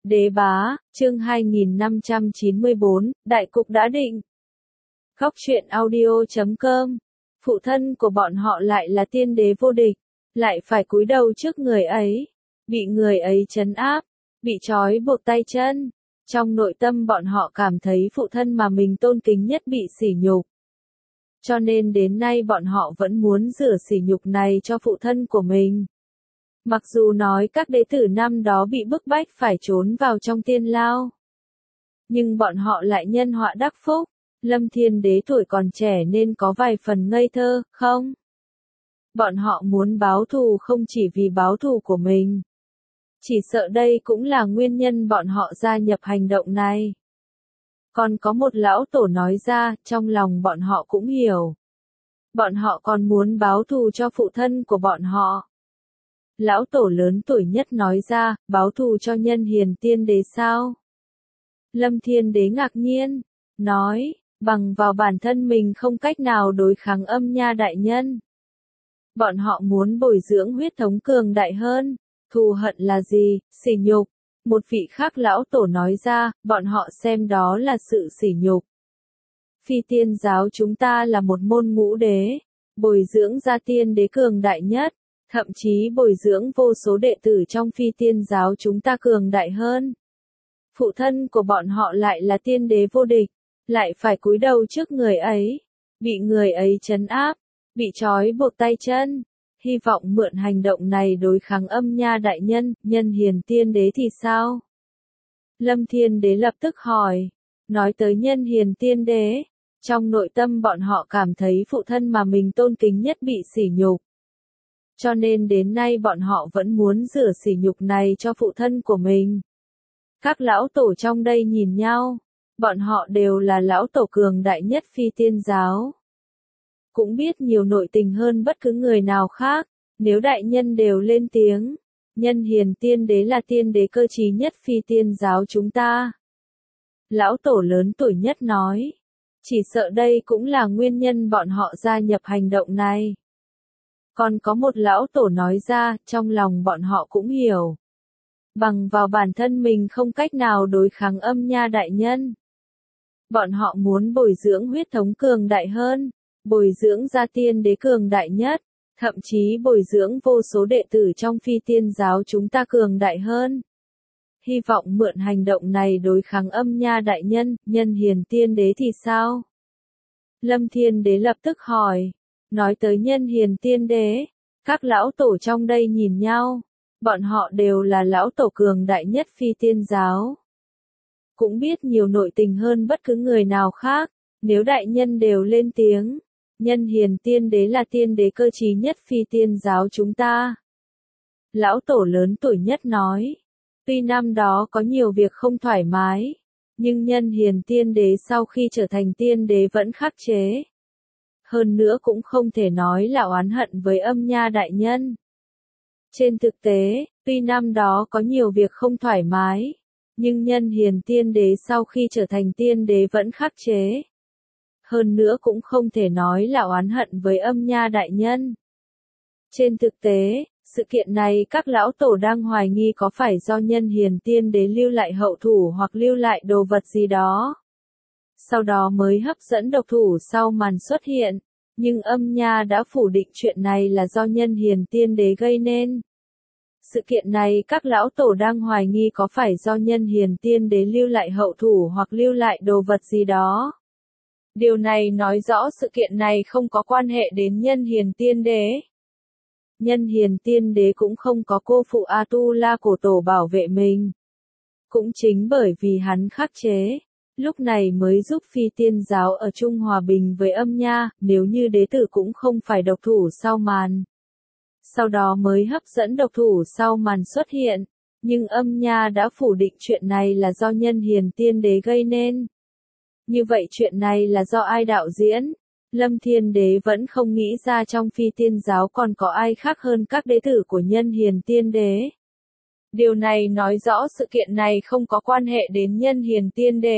Đế bá, chương 2594, đại cục đã định. Góc truyện audio.com. Phụ thân của bọn họ lại là tiên đế vô địch, lại phải cúi đầu trước người ấy, bị người ấy trấn áp, bị trói buộc tay chân. Trong nội tâm bọn họ cảm thấy phụ thân mà mình tôn kính nhất bị sỉ nhục. Cho nên đến nay bọn họ vẫn muốn rửa sỉ nhục này cho phụ thân của mình. Mặc dù nói các đế tử năm đó bị bức bách phải trốn vào trong tiên lao, nhưng bọn họ lại nhân họa đắc phúc. Lâm Thiên Đế tuổi còn trẻ nên có vài phần ngây thơ, không? Bọn họ muốn báo thù không chỉ vì báo thù của mình. Chỉ sợ đây cũng là nguyên nhân bọn họ gia nhập hành động này. Còn có một lão tổ nói ra, trong lòng bọn họ cũng hiểu. Bọn họ còn muốn báo thù cho phụ thân của bọn họ. Lão tổ lớn tuổi nhất nói ra, báo thù cho Nhân Hiền Tiên Đế sao? Lâm Thiên Đế ngạc nhiên, nói, bằng vào bản thân mình không cách nào đối kháng Âm Nha đại nhân. Bọn họ muốn bồi dưỡng huyết thống cường đại hơn. Thù hận là gì? Sỉ nhục. Một vị khác lão tổ nói ra, bọn họ xem đó là sự sỉ nhục. Phi tiên giáo chúng ta là một môn ngũ đế, bồi dưỡng ra tiên đế cường đại nhất, thậm chí bồi dưỡng vô số đệ tử trong phi tiên giáo chúng ta cường đại hơn. Phụ thân của bọn họ lại là tiên đế vô địch, lại phải cúi đầu trước người ấy, bị người ấy trấn áp, bị trói buộc tay chân. Hy vọng mượn hành động này đối kháng Âm Nha đại nhân, Nhân Hiền Tiên Đế thì sao? Lâm Thiên Đế lập tức hỏi, nói tới Nhân Hiền Tiên Đế, trong nội tâm bọn họ cảm thấy phụ thân mà mình tôn kính nhất bị sỉ nhục. Cho nên đến nay bọn họ vẫn muốn rửa sỉ nhục này cho phụ thân của mình. Các lão tổ trong đây nhìn nhau, bọn họ đều là lão tổ cường đại nhất phi tiên giáo. Cũng biết nhiều nội tình hơn bất cứ người nào khác, nếu đại nhân đều lên tiếng, Nhân Hiền Tiên Đế là tiên đế cơ trí nhất phi tiên giáo chúng ta. Lão tổ lớn tuổi nhất nói, chỉ sợ đây cũng là nguyên nhân bọn họ gia nhập hành động này. Còn có một lão tổ nói ra, trong lòng bọn họ cũng hiểu. Bằng vào bản thân mình không cách nào đối kháng Âm Nha đại nhân. Bọn họ muốn bồi dưỡng huyết thống cường đại hơn. Bồi dưỡng ra tiên đế cường đại nhất, thậm chí bồi dưỡng vô số đệ tử trong phi tiên giáo chúng ta cường đại hơn. Hy vọng mượn hành động này đối kháng Âm Nha đại nhân, Nhân Hiền Tiên Đế thì sao? Lâm Thiên Đế lập tức hỏi, nói tới Nhân Hiền Tiên Đế, các lão tổ trong đây nhìn nhau, bọn họ đều là lão tổ cường đại nhất phi tiên giáo. Cũng biết nhiều nội tình hơn bất cứ người nào khác, nếu đại nhân đều lên tiếng. Nhân Hiền Tiên Đế là tiên đế cơ trí nhất phi tiên giáo chúng ta. Lão tổ lớn tuổi nhất nói, tuy năm đó có nhiều việc không thoải mái, nhưng Nhân Hiền Tiên Đế sau khi trở thành tiên đế vẫn khắc chế. Hơn nữa cũng không thể nói là oán hận với Âm Nha đại nhân. Trên thực tế, tuy năm đó có nhiều việc không thoải mái, nhưng Nhân Hiền Tiên Đế sau khi trở thành tiên đế vẫn khắc chế. Hơn nữa cũng không thể nói là oán hận với Âm Nha đại nhân. Trên thực tế, sự kiện này các lão tổ đang hoài nghi có phải do Nhân Hiền Tiên Đế lưu lại hậu thủ hoặc lưu lại đồ vật gì đó. Sau đó mới hấp dẫn độc thủ sau màn xuất hiện, nhưng Âm Nha đã phủ định chuyện này là do Nhân Hiền Tiên Đế gây nên. Sự kiện này các lão tổ đang hoài nghi có phải do Nhân Hiền Tiên Đế lưu lại hậu thủ hoặc lưu lại đồ vật gì đó. Điều này nói rõ sự kiện này không có quan hệ đến Nhân Hiền Tiên Đế. Nhân Hiền Tiên Đế cũng không có cô phụ Atula cổ tổ bảo vệ mình. Cũng chính bởi vì hắn khắc chế, lúc này mới giúp phi tiên giáo ở chung hòa bình với Âm Nha, nếu như đế tử cũng không phải độc thủ sau màn. Sau đó mới hấp dẫn độc thủ sau màn xuất hiện, nhưng Âm Nha đã phủ định chuyện này là do Nhân Hiền Tiên Đế gây nên. Như vậy chuyện này là do ai đạo diễn? Lâm Thiên Đế vẫn không nghĩ ra trong phi tiên giáo còn có ai khác hơn các đế tử của Nhân Hiền Tiên Đế. Điều này nói rõ sự kiện này không có quan hệ đến Nhân Hiền Tiên Đế.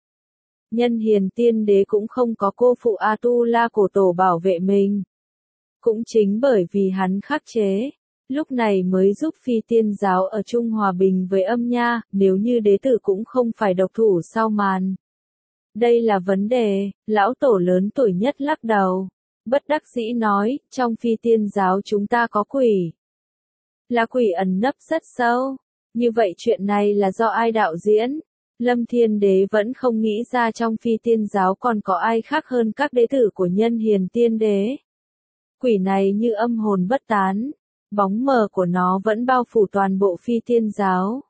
Nhân Hiền Tiên Đế cũng không có cô phụ Atula cổ tổ bảo vệ mình. Cũng chính bởi vì hắn khắc chế, lúc này mới giúp phi tiên giáo ở chung hòa bình với âm nha, nếu như đế tử cũng không phải độc thủ sau màn. Đây là vấn đề, lão tổ lớn tuổi nhất lắc đầu. Bất đắc dĩ nói, trong phi tiên giáo chúng ta có quỷ. Là quỷ ẩn nấp rất sâu. Như vậy chuyện này là do ai đạo diễn? Lâm Thiên Đế vẫn không nghĩ ra trong phi tiên giáo còn có ai khác hơn các đế tử của Nhân Hiền Tiên Đế. Quỷ này như âm hồn bất tán. Bóng mờ của nó vẫn bao phủ toàn bộ phi tiên giáo.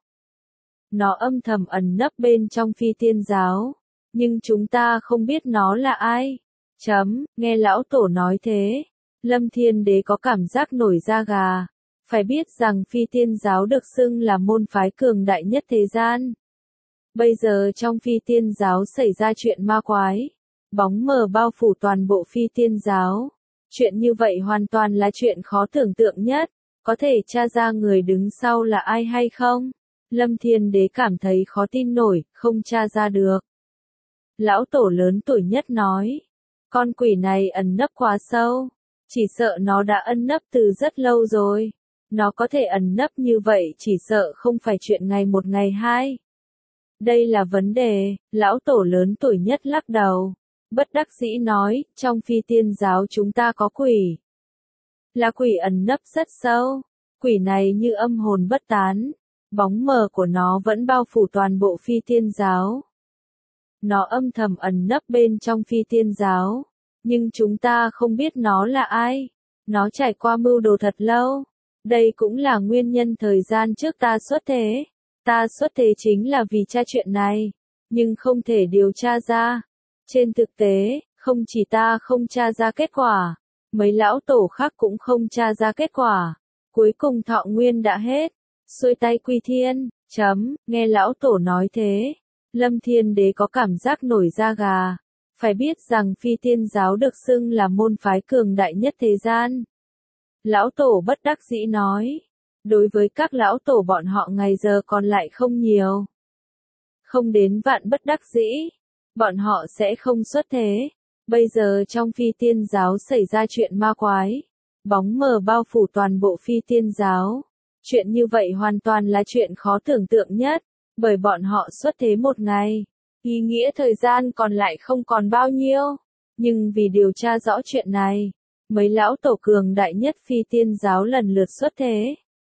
Nó âm thầm ẩn nấp bên trong phi tiên giáo. Nhưng chúng ta không biết nó là ai. Nghe lão tổ nói thế. Lâm Thiên Đế có cảm giác nổi da gà. Phải biết rằng phi tiên giáo được xưng là môn phái cường đại nhất thế gian. Bây giờ trong phi tiên giáo xảy ra chuyện ma quái. Bóng mờ bao phủ toàn bộ phi tiên giáo. Chuyện như vậy hoàn toàn là chuyện khó tưởng tượng nhất. Có thể tra ra người đứng sau là ai hay không? Lâm Thiên Đế cảm thấy khó tin nổi, không tra ra được. Lão tổ lớn tuổi nhất nói. Con quỷ này ẩn nấp quá sâu. Chỉ sợ nó đã ẩn nấp từ rất lâu rồi. Nó có thể ẩn nấp như vậy chỉ sợ không phải chuyện ngày một ngày hai. Đây là vấn đề, lão tổ lớn tuổi nhất lắc đầu. Bất đắc dĩ nói, trong phi tiên giáo chúng ta có quỷ. Là quỷ ẩn nấp rất sâu. Quỷ này như âm hồn bất tán. Bóng mờ của nó vẫn bao phủ toàn bộ phi tiên giáo. Nó âm thầm ẩn nấp bên trong phi tiên giáo. Nhưng chúng ta không biết nó là ai. Nó trải qua mưu đồ thật lâu. Đây cũng là nguyên nhân thời gian trước ta xuất thế. Ta xuất thế chính là vì tra chuyện này. Nhưng không thể điều tra ra. Trên thực tế, không chỉ ta không tra ra kết quả. Mấy lão tổ khác cũng không tra ra kết quả. Cuối cùng thọ nguyên đã hết. Xuôi tay quy thiên. Nghe lão tổ nói thế. Lâm Thiên Đế có cảm giác nổi da gà. Phải biết rằng phi tiên giáo được xưng là môn phái cường đại nhất thế gian. Lão tổ bất đắc dĩ nói. Đối với các lão tổ bọn họ ngày giờ còn lại không nhiều. Không đến vạn bất đắc dĩ. Bọn họ sẽ không xuất thế. Bây giờ trong phi tiên giáo xảy ra chuyện ma quái. Bóng mờ bao phủ toàn bộ phi tiên giáo. Chuyện như vậy hoàn toàn là chuyện khó tưởng tượng nhất. Bởi bọn họ xuất thế một ngày. Ý nghĩa thời gian còn lại không còn bao nhiêu. Nhưng vì điều tra rõ chuyện này. Mấy lão tổ cường đại nhất phi tiên giáo lần lượt xuất thế.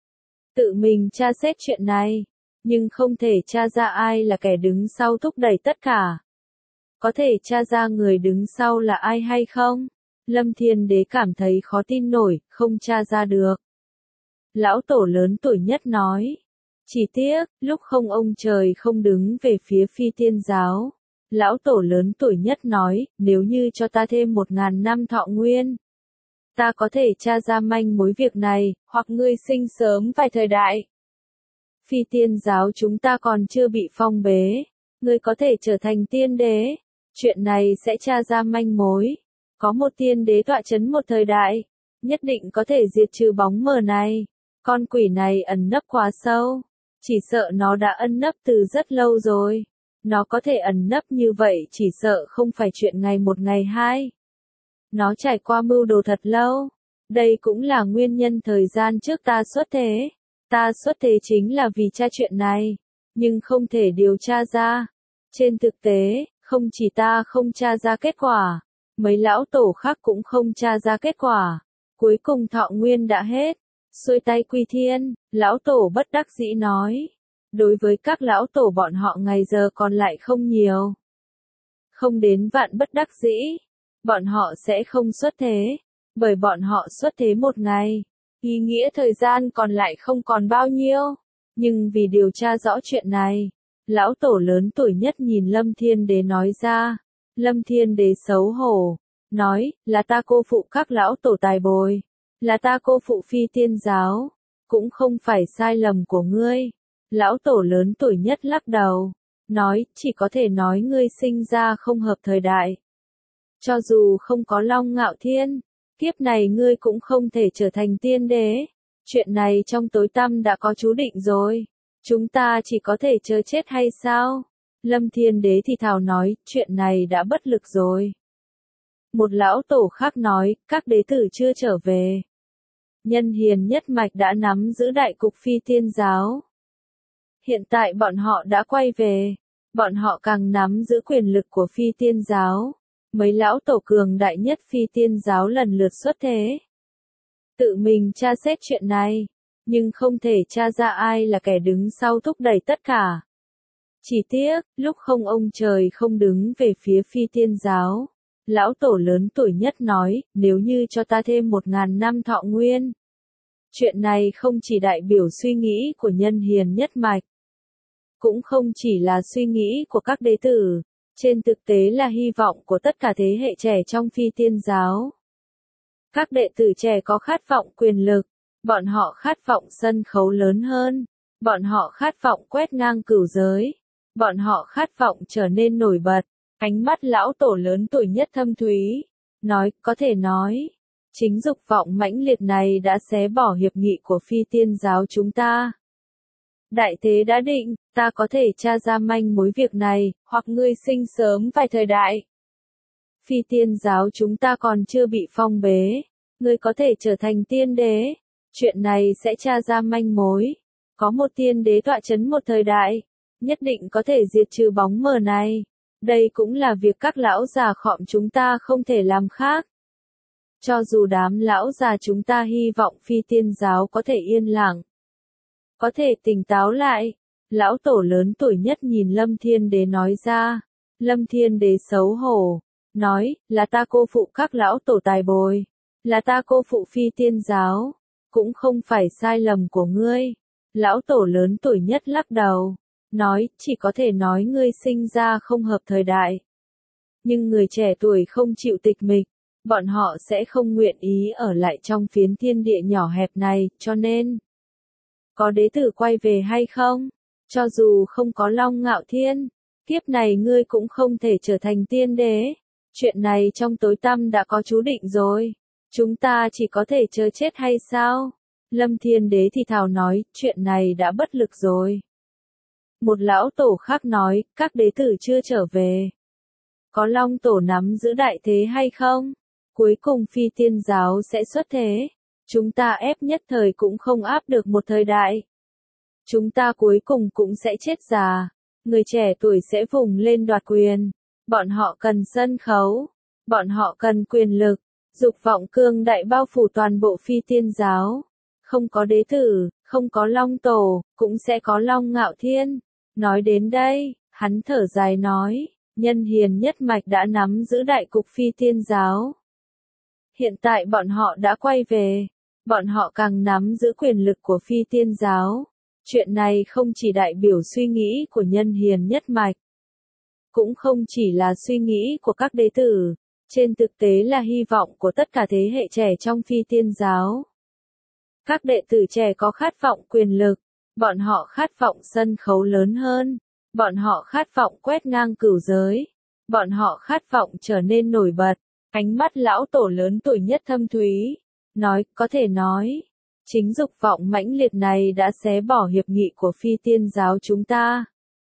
Tự mình tra xét chuyện này. Nhưng không thể tra ra ai là kẻ đứng sau thúc đẩy tất cả. Có thể tra ra người đứng sau là ai hay không? Lâm Thiên Đế cảm thấy khó tin nổi, không tra ra được. Lão tổ lớn tuổi nhất nói. Chỉ tiếc, lúc không ông trời không đứng về phía phi tiên giáo. Lão tổ lớn tuổi nhất nói, nếu như cho ta thêm 1000 năm thọ nguyên. Ta có thể tra ra manh mối việc này, hoặc ngươi sinh sớm vài thời đại. Phi tiên giáo chúng ta còn chưa bị phong bế. Ngươi có thể trở thành tiên đế. Chuyện này sẽ tra ra manh mối. Có một tiên đế tọa chấn một thời đại. Nhất định có thể diệt trừ bóng mờ này. Con quỷ này ẩn nấp quá sâu. Chỉ sợ nó đã ẩn nấp từ rất lâu rồi. Nó có thể ẩn nấp như vậy chỉ sợ không phải chuyện ngày một ngày hai. Nó trải qua mưu đồ thật lâu. Đây cũng là nguyên nhân thời gian trước ta xuất thế. Ta xuất thế chính là vì tra chuyện này. Nhưng không thể điều tra ra. Trên thực tế, không chỉ ta không tra ra kết quả. Mấy lão tổ khác cũng không tra ra kết quả. Cuối cùng thọ nguyên đã hết. Xuôi tay quy thiên, lão tổ bất đắc dĩ nói. Đối với các lão tổ bọn họ ngày giờ còn lại không nhiều. Không đến vạn bất đắc dĩ. Bọn họ sẽ không xuất thế. Bởi bọn họ xuất thế một ngày. Ý nghĩa thời gian còn lại không còn bao nhiêu. Nhưng vì điều tra rõ chuyện này. Lão tổ lớn tuổi nhất nhìn Lâm Thiên Đế nói ra. Lâm Thiên Đế xấu hổ. Nói, là ta cô phụ các lão tổ tài bồi. Là ta cô phụ phi tiên giáo. Cũng không phải sai lầm của ngươi. Lão tổ lớn tuổi nhất lắc đầu. Nói, chỉ có thể nói ngươi sinh ra không hợp thời đại. Cho dù không có Long Ngạo Thiên, kiếp này ngươi cũng không thể trở thành tiên đế. Chuyện này trong tối tăm đã có chú định rồi. Chúng ta chỉ có thể chờ chết hay sao? Lâm Thiên Đế thì thào nói, chuyện này đã bất lực rồi. Một lão tổ khác nói, các đế tử chưa trở về. Nhân hiền nhất mạch đã nắm giữ đại cục phi tiên giáo. Hiện tại bọn họ đã quay về. Bọn họ càng nắm giữ quyền lực của phi tiên giáo. Mấy lão tổ cường đại nhất phi tiên giáo lần lượt xuất thế. Tự mình tra xét chuyện này. Nhưng không thể tra ra ai là kẻ đứng sau thúc đẩy tất cả. Chỉ tiếc, lúc không ông trời không đứng về phía phi tiên giáo. Lão tổ lớn tuổi nhất nói, nếu như cho ta thêm 1000 năm thọ nguyên. Chuyện này không chỉ đại biểu suy nghĩ của nhân hiền nhất mạch. Cũng không chỉ là suy nghĩ của các đệ tử. Trên thực tế là hy vọng của tất cả thế hệ trẻ trong phi tiên giáo. Các đệ tử trẻ có khát vọng quyền lực. Bọn họ khát vọng sân khấu lớn hơn. Bọn họ khát vọng quét ngang cửu giới. Bọn họ khát vọng trở nên nổi bật. Ánh mắt lão tổ lớn tuổi nhất thâm thúy. Nói, có thể nói. Chính dục vọng mãnh liệt này đã xé bỏ hiệp nghị của phi tiên giáo chúng ta. Đại thế đã định, ta có thể tra ra manh mối việc này, hoặc ngươi sinh sớm vài thời đại. Phi tiên giáo chúng ta còn chưa bị phong bế. Ngươi có thể trở thành tiên đế. Chuyện này sẽ tra ra manh mối. Có một tiên đế tọa chấn một thời đại. Nhất định có thể diệt trừ bóng mờ này. Đây cũng là việc các lão già khọm chúng ta không thể làm khác. Cho dù đám lão già chúng ta hy vọng phi tiên giáo có thể yên lặng. Có thể tỉnh táo lại. Lão tổ lớn tuổi nhất nhìn Lâm Thiên Đế nói ra. Lâm Thiên Đế xấu hổ. Nói, là ta cô phụ các lão tổ tài bồi. Là ta cô phụ phi tiên giáo. Cũng không phải sai lầm của ngươi. Lão tổ lớn tuổi nhất lắc đầu. Nói, chỉ có thể nói ngươi sinh ra không hợp thời đại. Nhưng người trẻ tuổi không chịu tịch mịch. Bọn họ sẽ không nguyện ý ở lại trong phiến thiên địa nhỏ hẹp này, cho nên. Có đế tử quay về hay không? Cho dù không có Long Ngạo Thiên, kiếp này ngươi cũng không thể trở thành tiên đế. Chuyện này trong tối tăm đã có chú định rồi. Chúng ta chỉ có thể chờ chết hay sao? Lâm Thiên Đế thì thào nói, chuyện này đã bất lực rồi. Một lão tổ khác nói, các đế tử chưa trở về. Có Long tổ nắm giữ đại thế hay không? Cuối cùng phi tiên giáo sẽ xuất thế. Chúng ta ép nhất thời cũng không áp được một thời đại. Chúng ta cuối cùng cũng sẽ chết già. Người trẻ tuổi sẽ vùng lên đoạt quyền. Bọn họ cần sân khấu. Bọn họ cần quyền lực. Dục vọng cương đại bao phủ toàn bộ phi tiên giáo. Không có đế tử, không có Long tổ, cũng sẽ có Long Ngạo Thiên. Nói đến đây, hắn thở dài nói, nhân hiền nhất mạch đã nắm giữ đại cục phi tiên giáo. Hiện tại bọn họ đã quay về. Bọn họ càng nắm giữ quyền lực của phi tiên giáo. Chuyện này không chỉ đại biểu suy nghĩ của nhân hiền nhất mạch. Cũng không chỉ là suy nghĩ của các đế tử. Trên thực tế là hy vọng của tất cả thế hệ trẻ trong phi tiên giáo. Các đệ tử trẻ có khát vọng quyền lực. Bọn họ khát vọng sân khấu lớn hơn. Bọn họ khát vọng quét ngang cửu giới. Bọn họ khát vọng trở nên nổi bật. Ánh mắt lão tổ lớn tuổi nhất thâm thúy. Nói, có thể nói. Chính dục vọng mãnh liệt này đã xé bỏ hiệp nghị của phi tiên giáo chúng ta.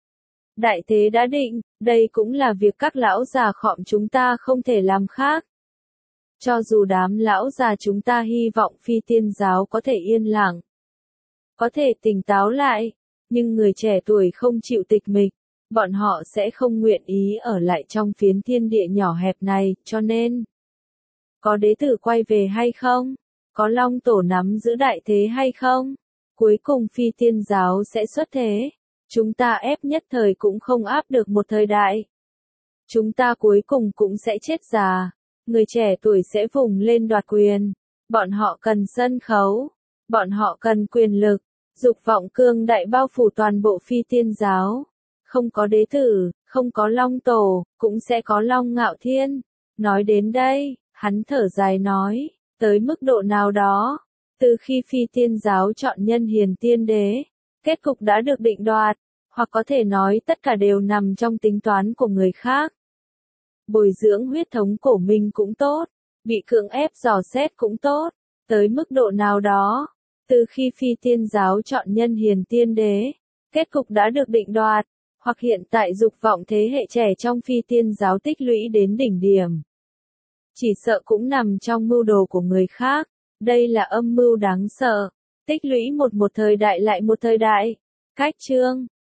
Đại thế đã định, đây cũng là việc các lão già khọm chúng ta không thể làm khác. Cho dù đám lão già chúng ta hy vọng phi tiên giáo có thể yên lặng. Có thể tỉnh táo lại. Nhưng người trẻ tuổi không chịu tịch mịch. Bọn họ sẽ không nguyện ý ở lại trong phiến thiên địa nhỏ hẹp này, cho nên. Có đế tử quay về hay không? Có Long tổ nắm giữ đại thế hay không? Cuối cùng phi tiên giáo sẽ xuất thế. Chúng ta ép nhất thời cũng không áp được một thời đại. Chúng ta cuối cùng cũng sẽ chết già. Người trẻ tuổi sẽ vùng lên đoạt quyền. Bọn họ cần sân khấu. Bọn họ cần quyền lực. Dục vọng cương đại bao phủ toàn bộ phi tiên giáo. Không có đế tử, không có Long tổ, cũng sẽ có Long Ngạo Thiên. Nói đến đây, hắn thở dài nói, tới mức độ nào đó, từ khi phi tiên giáo chọn nhân hiền tiên đế, kết cục đã được định đoạt, hoặc có thể nói tất cả đều nằm trong tính toán của người khác. Bồi dưỡng huyết thống cổ minh cũng tốt, bị cưỡng ép dò xét cũng tốt, tới mức độ nào đó, từ khi phi tiên giáo chọn nhân hiền tiên đế, kết cục đã được định đoạt, hoặc hiện tại dục vọng thế hệ trẻ trong phi tiên giáo tích lũy đến đỉnh điểm. Chỉ sợ cũng nằm trong mưu đồ của người khác. Đây là âm mưu đáng sợ. Tích lũy một thời đại lại một thời đại. Cách chương